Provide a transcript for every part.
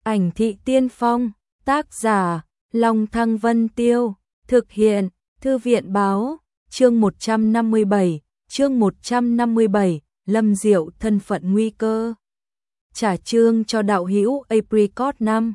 Ảnh thị tiên phong, tác giả, Long Thăng Vân Tiêu, thực hiện, Thư viện báo, chương 157, Lâm Diệu thân phận nguy cơ. Trả chương cho đạo hữu Apricot 5,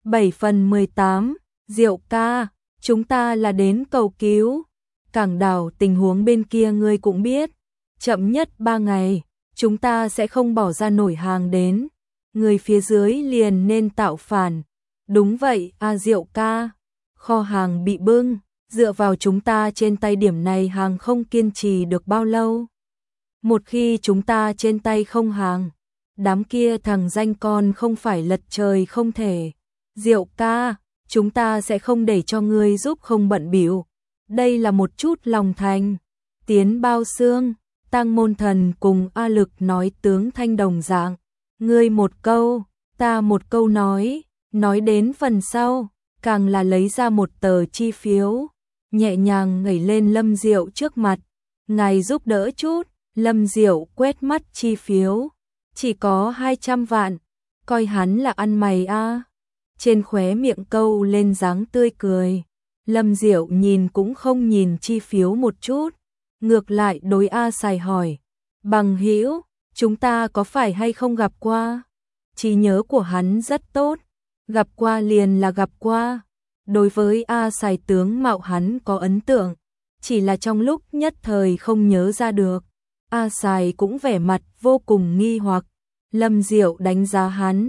7/18, Diệu ca, chúng ta là đến cầu cứu. Cảng đảo tình huống bên kia ngươi cũng biết, chậm nhất 3 ngày, chúng ta sẽ không bỏ ra nổi hàng đến. Người phía dưới liền nên tạo phản. Đúng vậy, Diệu ca, kho hàng bị bưng, dựa vào chúng ta trên tay điểm này hàng không kiên trì được bao lâu. Một khi chúng ta trên tay không hàng, đám kia thằng danh con không phải lật trời không thể. Diệu ca, chúng ta sẽ không để cho ngươi giúp không bận bịu. Đây là một chút lòng thành. Tiến bao xương, Tăng Môn Thần cùng A Lực nói tướng thanh đồng dạng. Ngươi một câu, ta một câu nói đến phần sau, càng là lấy ra một tờ chi phiếu, nhẹ nhàng ngẩng lên Lâm Diệu trước mặt. Ngài giúp đỡ chút. Lâm Diệu quét mắt chi phiếu, chỉ có 200 vạn, coi hắn là ăn mày a. Trên khóe miệng câu lên dáng tươi cười. Lâm Diệu nhìn cũng không nhìn chi phiếu một chút, ngược lại đối A Sài hỏi, bằng hữu, chúng ta có phải hay không gặp qua? Trí nhớ của hắn rất tốt, gặp qua liền là gặp qua. Đối với A Sài tướng mạo hắn có ấn tượng, chỉ là trong lúc nhất thời không nhớ ra được. A Sài cũng vẻ mặt vô cùng nghi hoặc. Lâm Diệu đánh giá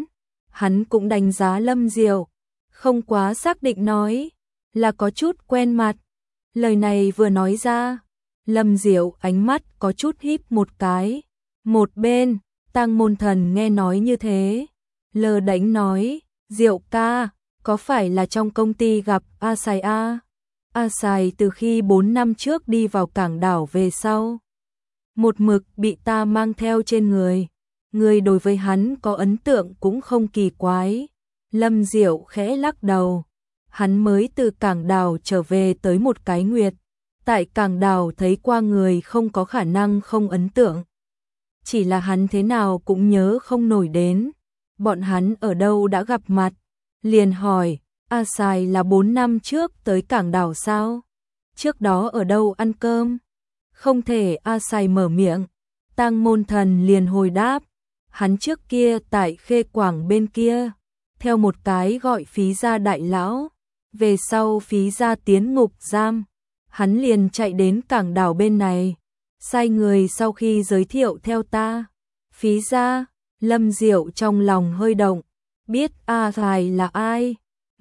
hắn cũng đánh giá Lâm Diệu, không quá xác định nói, là có chút quen mặt. Lời này vừa nói ra, Lâm Diệu ánh mắt có chút híp một cái. Một bên, Tăng Môn Thần nghe nói như thế, lơ đễnh nói, Diệu ca, có phải là trong công ty gặp A Sài a? A Sài từ khi 4 năm trước đi vào cảng đảo về sau, một mực bị ta mang theo trên người. Người đối với hắn có ấn tượng cũng không kỳ quái. Lâm Diệu khẽ lắc đầu. Hắn mới từ cảng đảo trở về tới một cái nguyệt. Tại cảng đảo thấy qua người không có khả năng không ấn tượng. Chỉ là hắn thế nào cũng nhớ không nổi đến. Bọn hắn ở đâu đã gặp mặt. Liền hỏi, A Sài là 4 năm trước tới cảng đảo sao? Trước đó ở đâu ăn cơm? Không thể. A Sài mở miệng, Tăng Môn Thần liền hồi đáp, hắn trước kia tại Khê Quảng bên kia, theo một cái gọi Phí Gia đại lão, về sau Phí Gia tiến ngục giam, hắn liền chạy đến cảng đảo bên này, sai người sau khi giới thiệu theo ta. Phí Gia. Lâm Diệu trong lòng hơi động, biết A Sài là ai.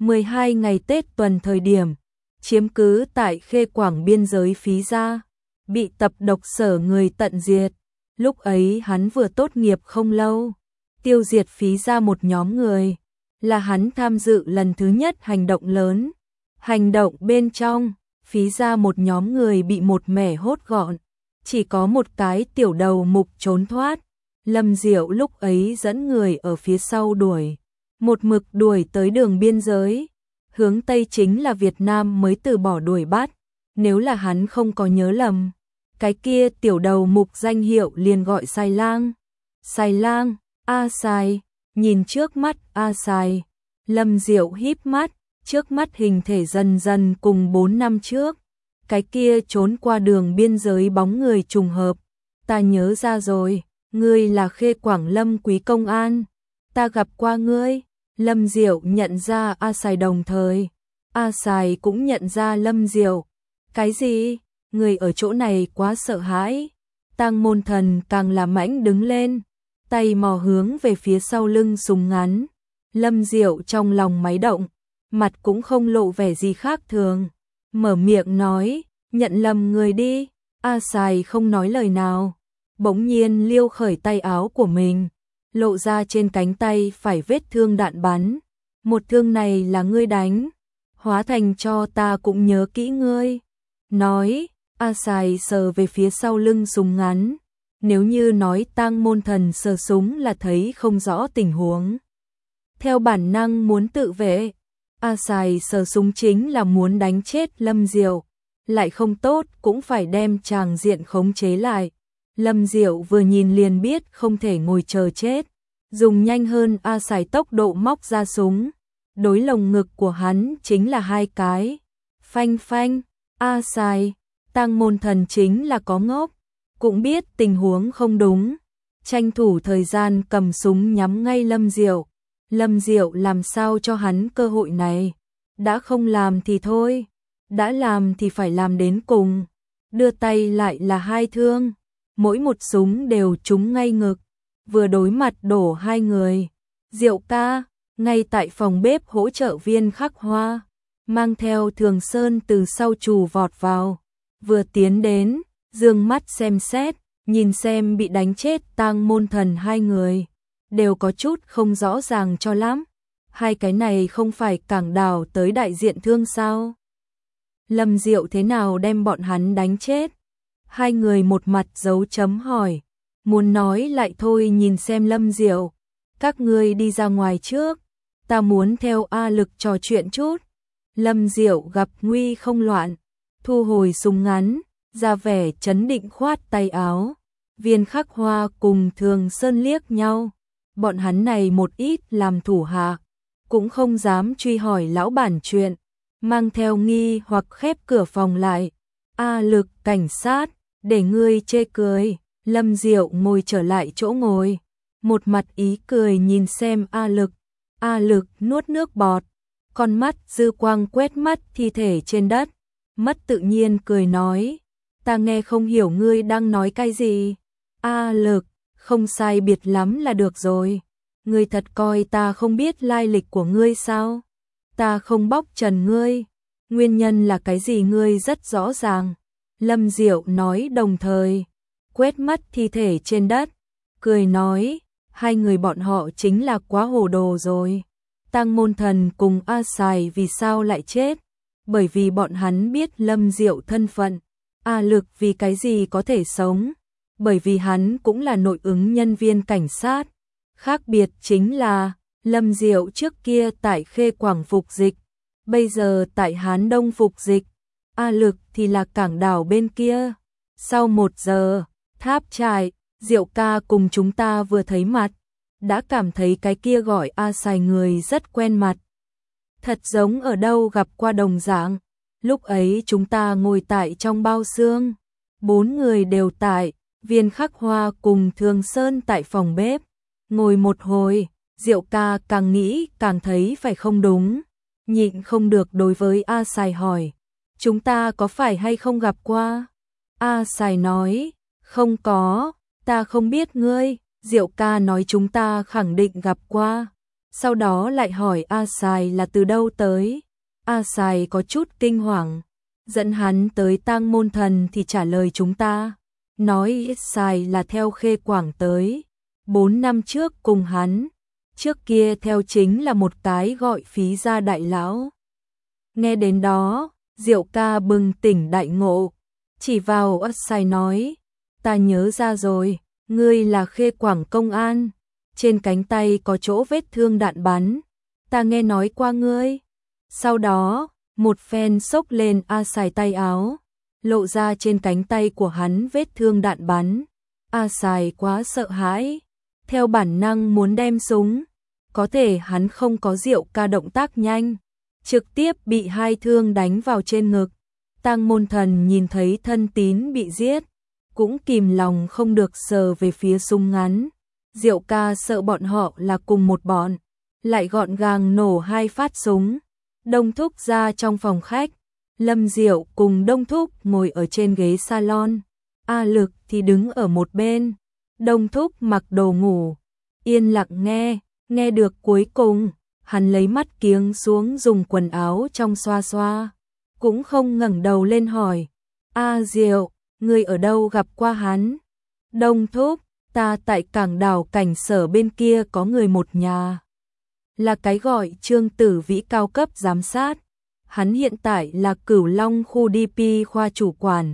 12 ngày Tết tuần thời điểm, chiếm cứ tại Khê Quảng biên giới Phí Gia, bị tập độc sở người tận diệt. Lúc ấy hắn vừa tốt nghiệp không lâu, tiêu diệt Phí Gia một nhóm người, là hắn tham dự lần thứ nhất hành động lớn. Hành động bên trong, Phí Gia một nhóm người bị một mẻ hốt gọn, chỉ có một cái tiểu đầu mục trốn thoát. Lâm Diệu lúc ấy dẫn người ở phía sau đuổi, một mực đuổi tới đường biên giới, hướng Tây chính là Việt Nam mới từ bỏ đuổi bắt. Nếu là hắn không có nhớ lầm, cái kia tiểu đầu mục danh hiệu liền gọi Sai Lang. Sai Lang. A Sài. Nhìn trước mắt A Sài, Lâm Diệu híp mắt, trước mắt hình thể dần dần cùng 4 năm trước, cái kia trốn qua đường biên giới bóng người trùng hợp. Ta nhớ ra rồi, ngươi là Khê Quảng Lâm Quý công an, ta gặp qua ngươi. Lâm Diệu nhận ra A Sài đồng thời, A Sài cũng nhận ra Lâm Diệu. Cái gì? Người ở chỗ này quá sợ hãi. Tăng Môn Thần càng là mãnh đứng lên, tay mò hướng về phía sau lưng súng ngắn. Lâm Diệu trong lòng máy động, mặt cũng không lộ vẻ gì khác thường, mở miệng nói, nhận lầm người đi. A Sài không nói lời nào, bỗng nhiên liêu khởi tay áo của mình, lộ ra trên cánh tay phải vết thương đạn bắn. Một thương này là ngươi đánh, hóa thành cho ta cũng nhớ kỹ ngươi. Nói, A Sài sờ về phía sau lưng súng ngắn. Nếu như nói Tăng Môn Thần sờ súng là thấy không rõ tình huống, theo bản năng muốn tự vệ, A Sài sờ súng chính là muốn đánh chết Lâm Diệu, lại không tốt cũng phải đem tràng diện khống chế lại. Lâm Diệu vừa nhìn liền biết không thể ngồi chờ chết, dùng nhanh hơn A Sài tốc độ móc ra súng. Đối lồng ngực của hắn chính là 2 cái. Phanh phanh, A Sài, Tang Môn Thần chính là có ngốc, cũng biết tình huống không đúng. Tranh thủ thời gian cầm súng nhắm ngay Lâm Diệu. Lâm Diệu làm sao cho hắn cơ hội này? Đã không làm thì thôi, đã làm thì phải làm đến cùng. Đưa tay lại là 2 thương, mỗi một súng đều trúng ngay ngực, vừa đối mặt đổ 2 người. Diệu ca, ngay tại phòng bếp hỗ trợ Viên Khắc Hoa, mang theo Thường Sơn từ sau trù vọt vào, vừa tiến đến, dương mắt xem xét, nhìn xem bị đánh chết Tang Môn Thần 2 người, đều có chút không rõ ràng cho lắm. 2 cái này không phải cảng đảo tới đại diện thương sao? Lâm Diệu thế nào đem bọn hắn đánh chết? 2 người một mặt dấu chấm hỏi, muốn nói lại thôi. Nhìn xem Lâm Diệu, các ngươi đi ra ngoài trước, ta muốn theo A Lực trò chuyện chút. Lâm Diệu gặp nguy không loạn, thu hồi súng ngắn, ra vẻ trấn định khoát tay áo. Viên Khắc Hoa cùng Thường Sơn liếc nhau, bọn hắn này một ít làm thủ hạ, cũng không dám truy hỏi lão bản chuyện, mang theo nghi hoặc khép cửa phòng lại. A Lực, cảnh sát, để ngươi chê cười. Lâm Diệu ngồi trở lại chỗ ngồi, một mặt ý cười nhìn xem A Lực. A Lực nuốt nước bọt, con mắt dư quang quét mắt thi thể trên đất, mất tự nhiên cười nói, ta nghe không hiểu ngươi đang nói cái gì. A Lực, không sai biệt lắm là được rồi. Ngươi thật coi ta không biết lai lịch của ngươi sao? Ta không bóc trần ngươi, nguyên nhân là cái gì ngươi rất rõ ràng. Lâm Diệu nói đồng thời quét mắt thi thể trên đất, cười nói, 2 người bọn họ chính là quá hồ đồ rồi. Tang Môn Thần cùng A Sài vì sao lại chết? Bởi vì bọn hắn biết Lâm Diệu thân phận. A Lực vì cái gì có thể sống? Bởi vì hắn cũng là nội ứng nhân viên cảnh sát. Khác biệt chính là, Lâm Diệu trước kia tại Khê Quảng phục dịch, bây giờ tại Hán Đông phục dịch. A Lực thì là cảng đảo bên kia. Sau 1 giờ, Tháp Trại, Diệu ca cùng chúng ta vừa thấy mặt, đã cảm thấy cái kia gọi A Sài người rất quen mặt. Thật giống ở đâu gặp qua đồng dạng. Lúc ấy chúng ta ngồi tại trong bao xương, 4 người đều tại, Viên Khắc Hoa cùng Thường Sơn tại phòng bếp. Ngồi một hồi, Diệu ca càng nghĩ càng thấy phải không đúng, nhịn không được đối với A Sài hỏi, chúng ta có phải hay không gặp qua? A Sài nói, không có, ta không biết ngươi. Diệu ca nói chúng ta khẳng định gặp qua. Sau đó lại hỏi A Sài là từ đâu tới. A Sài có chút kinh hoàng, dẫn hắn tới Tang Môn Thần thì trả lời chúng ta, nói Sài là theo Khê Quảng tới, 4 năm trước cùng hắn, trước kia theo chính là một cái gọi Phí Gia đại lão. Nghe đến đó, Diệu ca bừng tỉnh đại ngộ, chỉ vào A Sài nói, ta nhớ ra rồi, ngươi là Khê Quảng công an, trên cánh tay có chỗ vết thương đạn bắn, ta nghe nói qua ngươi. Sau đó, một phen xốc lên A Sài tay áo, lộ ra trên cánh tay của hắn vết thương đạn bắn. A Sài quá sợ hãi, theo bản năng muốn đem súng, có thể hắn không có Diệu ca động tác nhanh, trực tiếp bị 2 thương đánh vào trên ngực. Tang Môn Thần nhìn thấy thân tín bị giết, cũng kìm lòng không được sờ về phía súng ngắn. Diệu ca sợ bọn họ là cùng một bọn, lại gọn gàng nổ 2 phát súng. Đông Thúc ra trong phòng khách, Lâm Diệu cùng Đông Thúc ngồi ở trên ghế salon, A Lực thì đứng ở một bên. Đông Thúc mặc đồ ngủ, yên lặng nghe được cuối cùng, hắn lấy mắt kiếng xuống dùng quần áo trong xoa xoa, cũng không ngẩng đầu lên hỏi, A Diệu, ngươi ở đâu gặp qua hắn? Đông Thúc, ta tại cảng đảo cảnh sở bên kia có người một nhà, là cái gọi Trương Tử Vĩ cao cấp giám sát, hắn hiện tại là Cửu Long khu DP khoa chủ quản.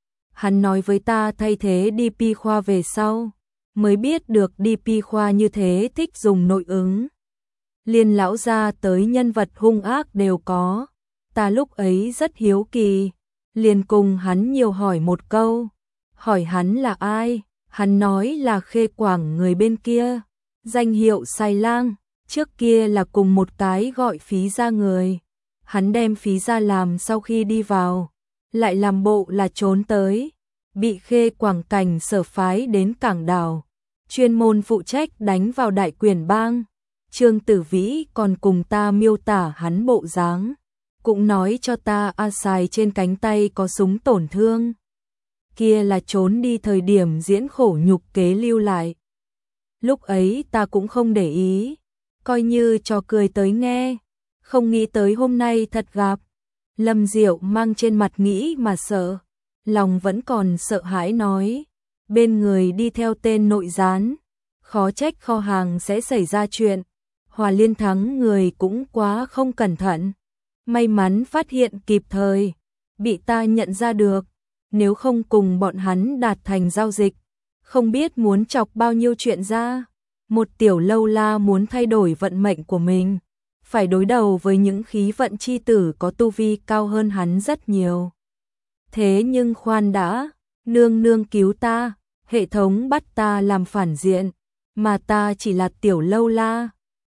Hắn nói với ta thay thế DP khoa về sau, mới biết được DP khoa như thế thích dùng nội ứng. Liên lão gia tới nhân vật hung ác đều có, ta lúc ấy rất hiếu kỳ, liền cùng hắn nhiều hỏi một câu, hỏi hắn là ai, hắn nói là Khê Quảng người bên kia, Danh hiệu Xài Lang, trước kia là cùng một cái gọi Phí Gia người. Hắn đem Phí Gia làm sau khi đi vào, lại làm bộ là trốn tới, bị Khê Quảng Cảnh sở phái đến cảng đảo, chuyên môn phụ trách đánh vào Đại Quyền Bang. Trương Tử Vĩ còn cùng ta miêu tả hắn bộ dáng, cũng nói cho ta Xài trên cánh tay có súng tổn thương. Kia là trốn đi thời điểm diễn khổ nhục kế lưu lại. Lúc ấy ta cũng không để ý, coi như trò cười tới nghe, không nghĩ tới hôm nay thật gặp. Lâm Diệu mang trên mặt nghĩ mà sợ, lòng vẫn còn sợ hãi nói, bên người đi theo tên nội gián, khó trách kho hàng sẽ xảy ra chuyện. Hòa Liên Thắng người cũng quá không cẩn thận, may mắn phát hiện kịp thời, bị ta nhận ra được, nếu không cùng bọn hắn đạt thành giao dịch, không biết muốn chọc bao nhiêu chuyện ra. Một tiểu lâu la muốn thay đổi vận mệnh của mình, phải đối đầu với những khí vận chi tử có tu vi cao hơn hắn rất nhiều. Thế nhưng khoan đã, nương nương cứu ta, hệ thống bắt ta làm phản diện, mà ta chỉ là tiểu lâu la,